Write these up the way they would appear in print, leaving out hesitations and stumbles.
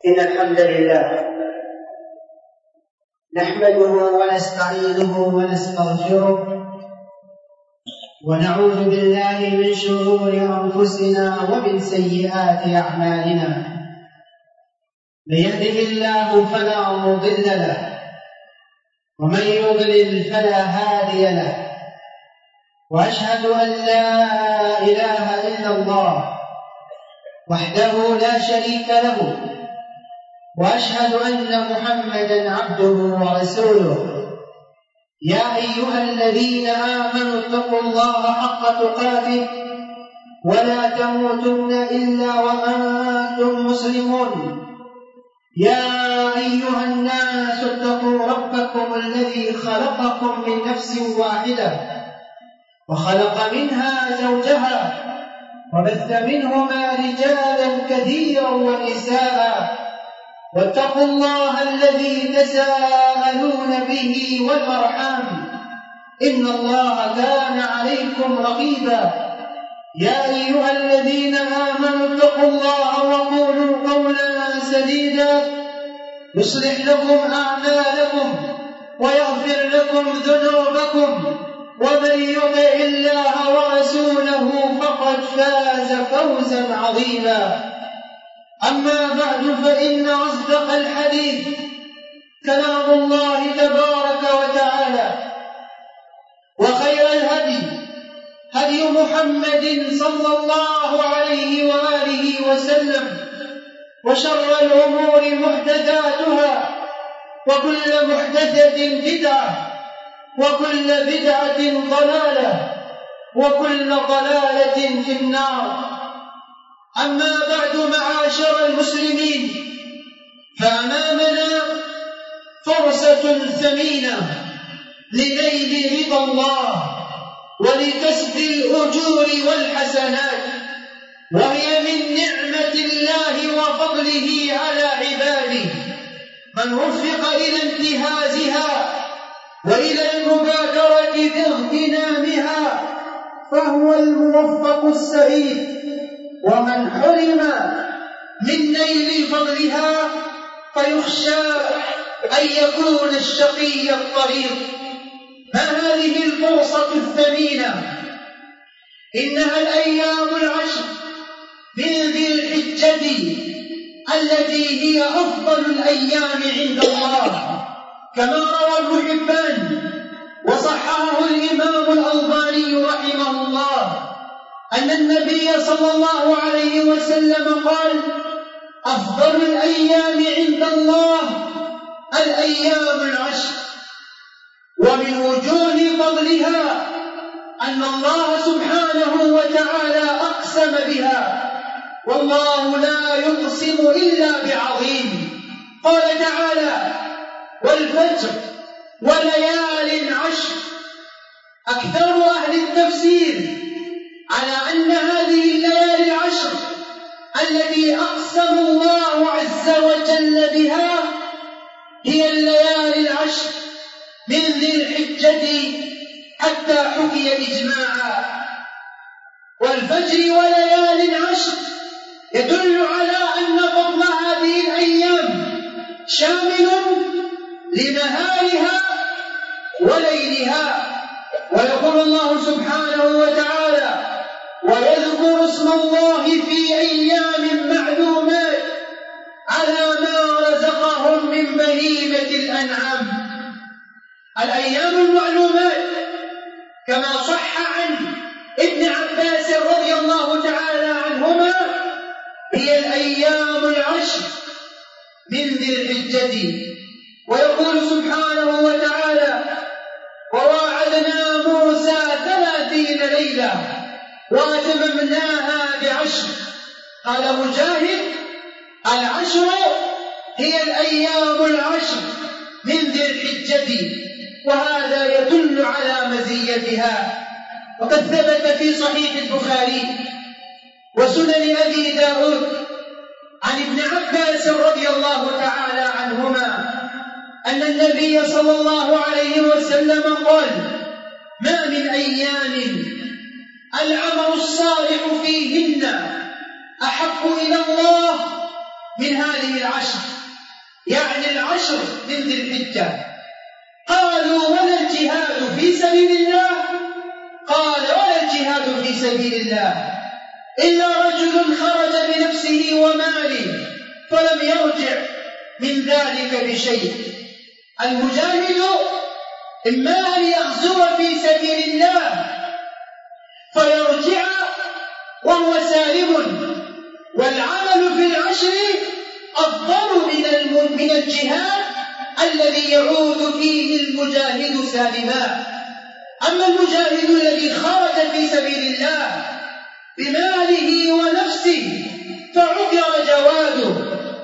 إن الحمد لله نحمده ونستعينه ونستغفره ونعوذ بالله من شرور أنفسنا ومن سيئات أعمالنا. من يهده الله فلا مضل له ومن يضلل فلا هادي له، وأشهد أن لا إله إلا الله وحده لا شريك له، وأشهد أن محمدًا عبده ورسوله. يا أيها الذين آمنوا اتقوا الله حق تقاته ولا تموتن إلا وأنتم مسلمون. يا أيها الناس اتقوا ربكم الذي خلقكم من نفس واحدة وخلق منها زوجها وبث منهما رجالا كثيرا ونساء، واتقوا الله الذي تساءلون به والأرحام إن الله كان عليكم رقيبا. يا أيها الذين آمنوا اتقوا الله وقولوا قولا سديدا يصلح لكم أعمالكم ويغفر لكم ذنوبكم، ومن يطع الله ورسوله فقد فاز فوزا عظيما. أما بعد، فإن أصدق الحديث كلام الله تبارك وتعالى، وخير الهدي هدي محمد صلى الله عليه وآله وسلم، وشر الأمور محدثاتها، وكل محدثة بدعة، وكل بدعة ضلالة، وكل ضلالة في النار. أما بعد، معاشر المسلمين، فأمامنا فرصة ثمينة لنيل رضا الله ولكسب الأجور والحسنات، وهي من نعمة الله وفضله على عباده. من وفق إلى انتهازها وإلى المبادرة باغتنامها فهو الموفق السعيد، ومن حرم من نيل فضلها فيخشى أن يكون الشقي الطريق. ما هذه الفرصة الثمينة؟ إنها الأيام العشر من ذي الحجة التي هي أفضل الأيام عند الله، كما روى ابن حبان وصححه الإمام الألباني رحمه الله أن النبي صلى الله عليه وسلم قال: أفضل الأيام عند الله الأيام العشر. ومن وجوه فضلها أن الله سبحانه وتعالى أقسم بها، والله لا يقسم إلا بعظيم. قال تعالى: والفجر وليال عشر. أكثر أهل التفسير على أن هذه الليالي العشر التي أقسم الله عز وجل بها هي الليالي العشر من ذي الحجة، حتى حكي إجماعا. والفجر وليال عشر يدل على أن فضل هذه الأيام شامل لنهارها وليلها. ويقول الله سبحانه وتعالى: ويذكر اسم الله في أيام معلومات على ما رزقهم من بهيمة الأنعام. الأيام المعلومات كما صح عن ابن عباس رضي الله تعالى عنهما هي الأيام العشر من ذي الحجة. ويقول سبحانه وتعالى: وواعدنا موسى 30 ليلة وأتممناها ب10. قال مجاهد: العشر هي الأيام العشر من ذي الحجة، وهذا يدل على مزيتها. وقد ثبت في صحيح البخاري وسنن أبي داود عن ابن عباس رضي الله تعالى عنهما أن النبي صلى الله عليه وسلم قال: ما من أيام العمل الصالح فيهن أحب إلى الله من هذه العشر، يعني العشر من ذي الحجة. قالوا ولا الجهاد في سبيل الله؟ قال ولا الجهاد في سبيل الله إلا رجل خرج بنفسه وماله فلم يرجع من ذلك بشيء. المجاهد إما أن يغزو في سبيل الله فيرجع وهو سالم، والعمل في العشر أفضل من الجهاد الذي يعود فيه المجاهد سالما. أما المجاهد الذي خرج في سبيل الله بماله ونفسه فعكر جواده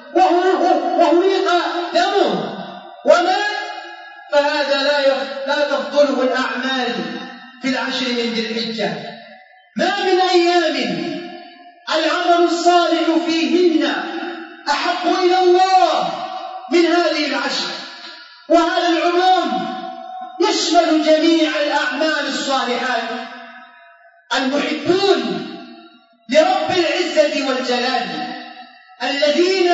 وهريق دمه ومات، فهذا لا تفضله الأعمال في العشر من ذي الحجة. ما من أيام العمل الصالح فيهن أحب إلى الله من هذه العشر، وهذا العموم يشمل جميع الأعمال الصالحات. المحبون لرب العزة والجلال الذين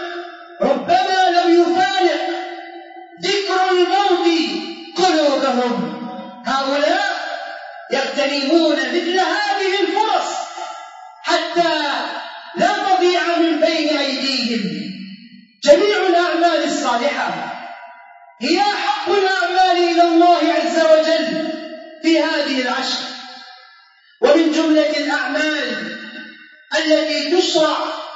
ربما لم يفارق ذكر الموت قلوبهم، هؤلاء يغتنمون مثل هذه الفرص حتى لا تضيع من بين أيديهم. جميع الأعمال الصالحة هي أحب الأعمال إلى الله عز وجل في هذه العشر. ومن جملة الأعمال التي تشرع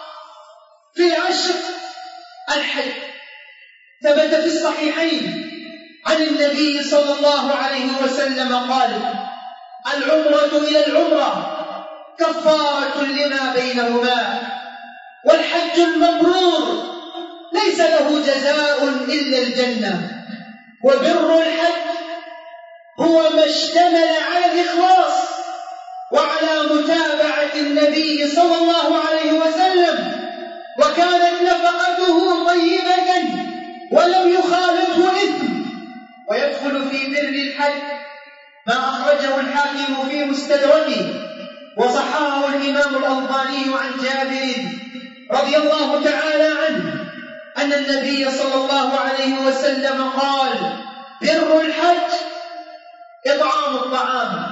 في العشر الحج. ثبت في الصحيحين عن النبي صلى الله عليه وسلم قال: العمرة إلى العمرة كفارة لما بينهما، والحج المبرور ليس له جزاء إلا الجنة. وبر الحج هو ما اشتمل على الإخلاص وعلى متابعة النبي صلى الله عليه وسلم، وكانت نفقته طيبة ولم يخالطه إثم. ويدخل في بر الحج ما أخرجه الحاكم في مستدركه وصححه الإمام الألباني عن جابر رضي الله تعالى عنه أن النبي صلى الله عليه وسلم قال: بر الحج إطعام الطعام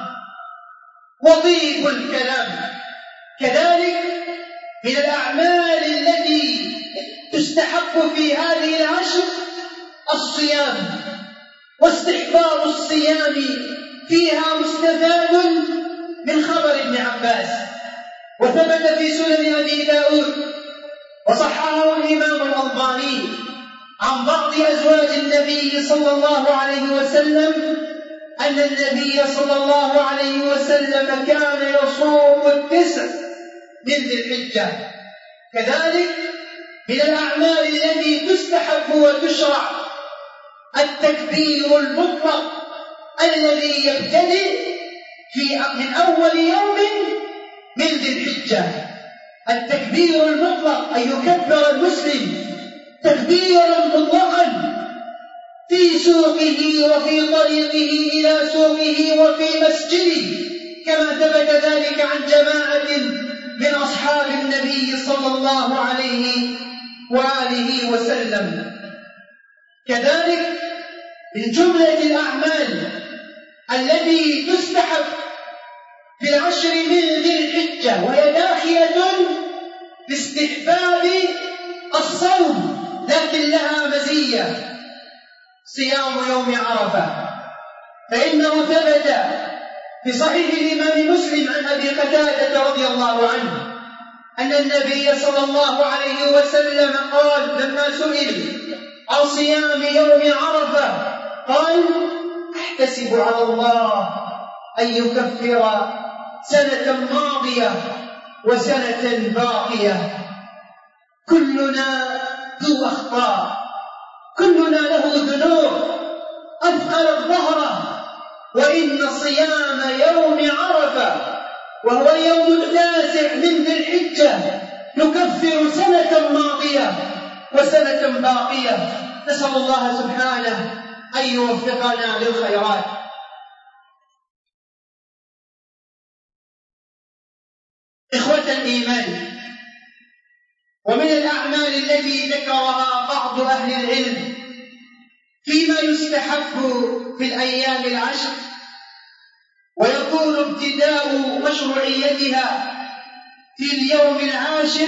وطيب الكلام. كذلك من الأعمال التي تستحق في هذه العشر الصيام، واستحباب الصيام فيها مستفاد من خبر ابن عباس، وثبت في سنن أبي داود وصححه الإمام الألباني عن بعض أزواج النبي صلى الله عليه وسلم أن النبي صلى الله عليه وسلم كان يصوم 9 من ذي الحجة. كذلك من الأعمال التي تستحب وتشرع التكبير المطلق الذي يبتدئ من أول يوم من ذي الحجة. التكبير المطلق أن يكبر المسلم تكبيرا مطلقا في سوقه وفي طريقه إلى سوقه وفي مسجده، كما ثبت ذلك عن جماعة من أصحاب النبي صلى الله عليه وآله وسلم. كذلك من جملة الأعمال التي تستحب في العشر من ذي الحجة وهي داخلة باستحباب الصوم لكن لها مزية: صيام يوم عرفة. فإنه ثبت في صحيح الإمام مسلم عن أبي قتادة رضي الله عنه أن النبي صلى الله عليه وسلم قال لما سئل عن صيام يوم عرفة قال: أحتسب على الله أن يكفر سنة ماضية وسنة باقية. كلنا ذو أخطاء، كلنا له ذنوب أثقل الظهر، وإن صيام يوم عرفة وهو اليوم 9 من ذي الحجة يكفر سنة ماضية وسنة باقية. نسأل الله سبحانه أن يوفقنا للخيرات. إخوة الإيمان، ومن الأعمال التي ذكرها بعض أهل العلم فيما يستحب في الأيام العشر ويكون ابتداء مشروعيتها في اليوم العاشر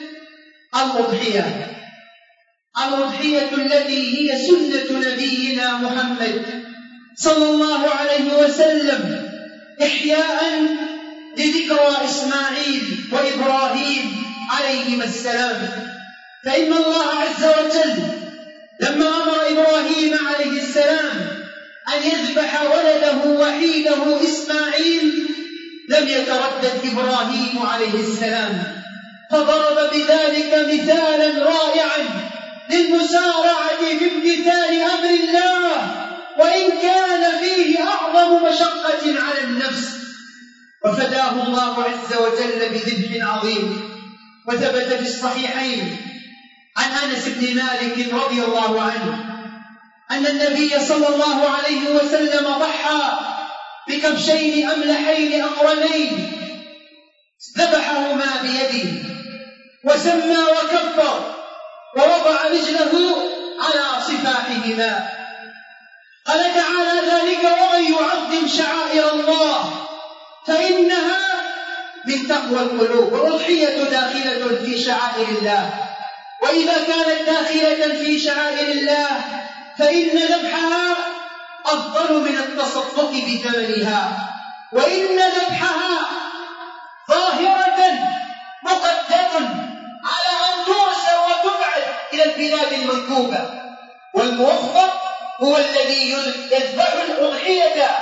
الأضحية التي هي سنة نبينا محمد صلى الله عليه وسلم إحياء لذكرى إسماعيل وإبراهيم عليهما السلام. فإن الله عز وجل لما أمر إبراهيم عليه السلام أن يذبح ولده وحيده إسماعيل لم يتردد إبراهيم عليه السلام، فضرب بذلك مثالا رائعا للمسارعة في امتثال أمر الله وإن كان فيه أعظم مشقة على النفس، وفداه الله عز وجل بذبح عظيم. وثبت في الصحيحين عن أنس بن مالك رضي الله عنه أن النبي صلى الله عليه وسلم ضحى بكبشين أملحين أقرنين ذبحهما بيده وسمى وكبر ووضع رجله على صفاحهما. قال تعالى ذلك ومن يعظم شعائر الله فإنها من تقوى القلوب. والأضحية داخلة في شعائر الله، وإذا كانت داخلة في شعائر الله فإن ذبحها أفضل من التصدق بثمنها، وإن ذبحها ظاهرة مقدم على أن ترسل وتبعد إلى البلاد المنكوبة، والموفق هو الذي يذبح الأضحية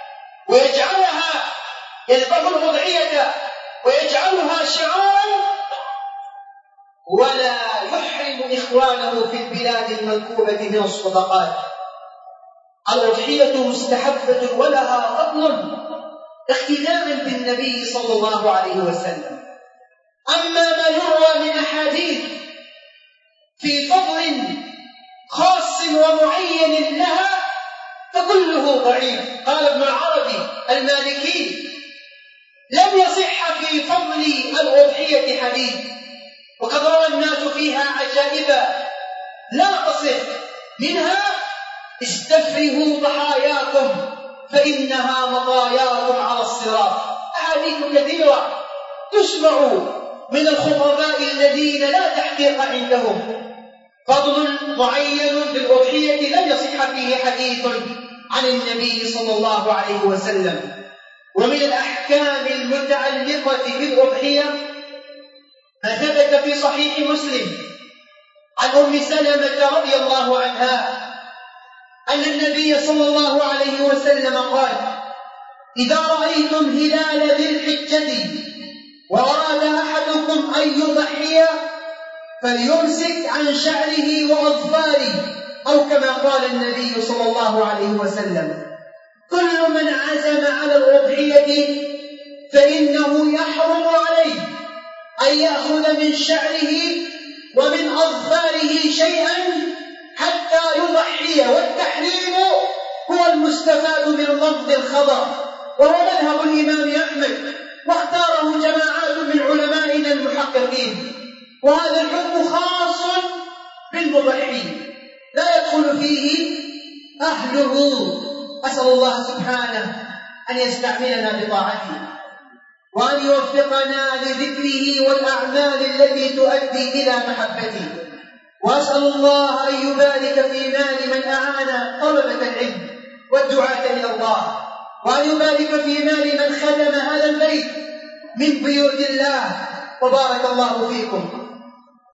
ويجعلها شعارا ولا يحرم إخوانه في البلاد المنكوبة من الصدقات. الأضحية مستحبة ولها فضل اقتداء بالنبي صلى الله عليه وسلم. أما ما يروى من أحاديث في فضل خاص ومعين لها فكله ضعيف. قال ابن العربي المالكي لم يصح في فضل الأضحية حديث، وقد روى الناس فيها عجائب لا تصح، منها استفرغوا ضحاياكم فإنها مطاياكم على الصراط. أحاديث كثيرة تسمع من الخطباء الذين لا تحقيق عندهم. فضل معين للأضحية لم يصح فيه حديث عن النبي صلى الله عليه وسلم. ومن الأحكام المتعلقة بالأضحية ما ثبت في صحيح مسلم عن أم سلمة رضي الله عنها أن النبي صلى الله عليه وسلم قال: إذا رأيتم هلال ذي الحجة وأراد أحدكم أن يضحي فليمسك عن شعره وأظفاره، أو كما قال النبي صلى الله عليه وسلم: كل من عزم على الأضحية فإنه يحرم عليه أن يأخذ من شعره ومن أظفاره شيئا حتى يضحي. والتحريم هو المستفاد من لفظ الخبر، وهو مذهب الإمام أحمد، واختاره جماعات من علمائنا المحققين. وهذا الحكم خاص بالمضحي لا يدخل فيه أهله. أسأل الله سبحانه أن يستعملنا بطاعته وأن يوفقنا لذكره والأعمال التي تؤدي إلى محبته. وأسأل الله أن يبارك في مال من أعان طلبة العلم والدعاة إلى الله، وأن يبارك في مال من خدم هذا البيت من بيوت الله. وبارك الله فيكم.